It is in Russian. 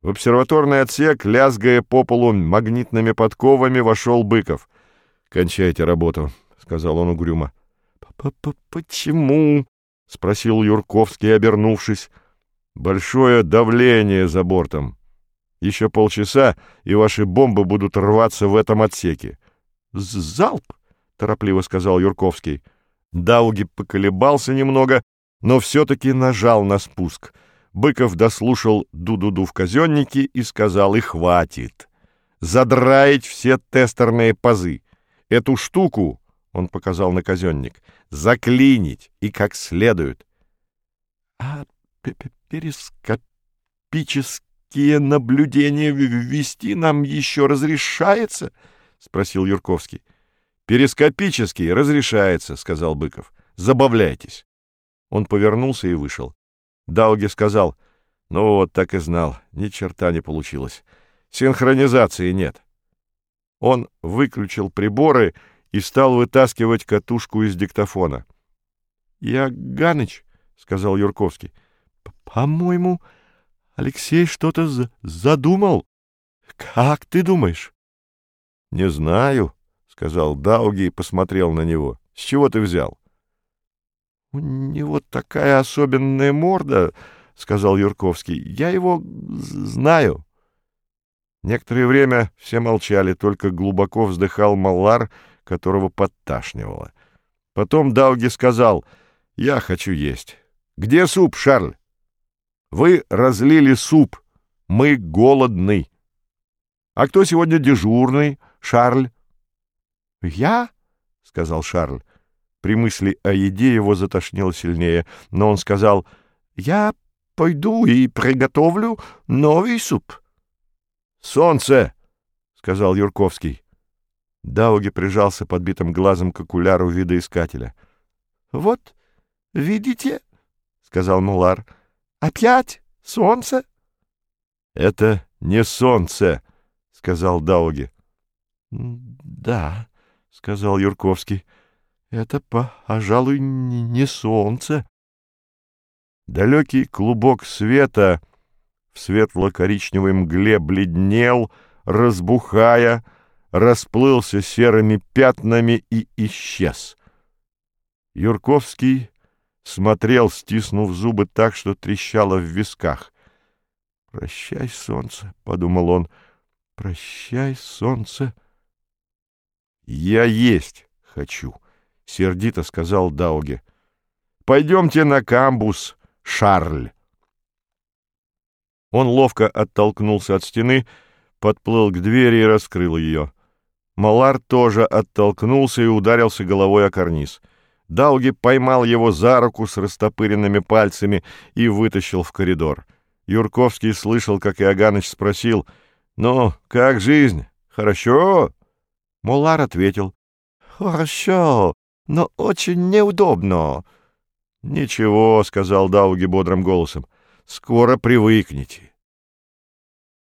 В обсерваторный отсек, лязгая по полу магнитными подковами, вошел Быков. «Кончайте работу», — сказал он угрюмо. «Почему?» — спросил Юрковский, обернувшись. «Большое давление за бортом. Еще полчаса, и ваши бомбы будут рваться в этом отсеке». «Залп!» — торопливо сказал Юрковский. Дауги поколебался немного, но все-таки нажал на спуск. Быков дослушал ду-ду-ду в казеннике и сказал: «И хватит! Задраить все тестерные пазы! Эту штуку, — он показал на казенник, — заклинить и как следует». «А перископические наблюдения вести нам еще разрешается?» — спросил Юрковский. «Перископические разрешается, — сказал Быков. — Забавляйтесь». Он повернулся и вышел. Дауги сказал: «Ну вот, так и знал, ни черта не получилось. Синхронизации нет». Он выключил приборы и стал вытаскивать катушку из диктофона. «Иоганныч, — сказал Юрковский, — по-моему, Алексей что-то задумал. Как ты думаешь?» «Не знаю, — сказал Дауги и посмотрел на него. — С чего ты взял?» «У него такая особенная морда, — сказал Юрковский. — Я его знаю». Некоторое время все молчали, только глубоко вздыхал Маллар, которого подташнивало. Потом Дауги сказал: «Я хочу есть. Где суп, Шарль? Вы разлили суп. Мы голодны. А кто сегодня дежурный, Шарль?» «Я?» — сказал Шарль. При мысли о еде его затошнило сильнее, но он сказал: «Я пойду и приготовлю новый суп». «Солнце!» — сказал Юрковский. Дауги прижался подбитым глазом к окуляру видоискателя. «Вот, видите, — сказал Мулар, — опять солнце?» «Это не солнце, — сказал Дауги. «Да, — сказал Юрковский, — это, пожалуй, не солнце». Далекий клубок света в светло-коричневой мгле бледнел, разбухая, расплылся серыми пятнами и исчез. Юрковский смотрел, стиснув зубы так, что трещало в висках. «Прощай, солнце, — подумал он, — прощай, солнце». «Я есть хочу», — сердито сказал Дауги. «Пойдемте на камбус, Шарль». Он ловко оттолкнулся от стены, подплыл к двери и раскрыл ее. Маллар тоже оттолкнулся и ударился головой о карниз. Дауги поймал его за руку с растопыренными пальцами и вытащил в коридор. Юрковский слышал, как Иоганныч спросил: «Ну, как жизнь? Хорошо?» Маллар ответил: «Хорошо, но очень неудобно». «Ничего, — сказал Дауги бодрым голосом, — скоро привыкнете».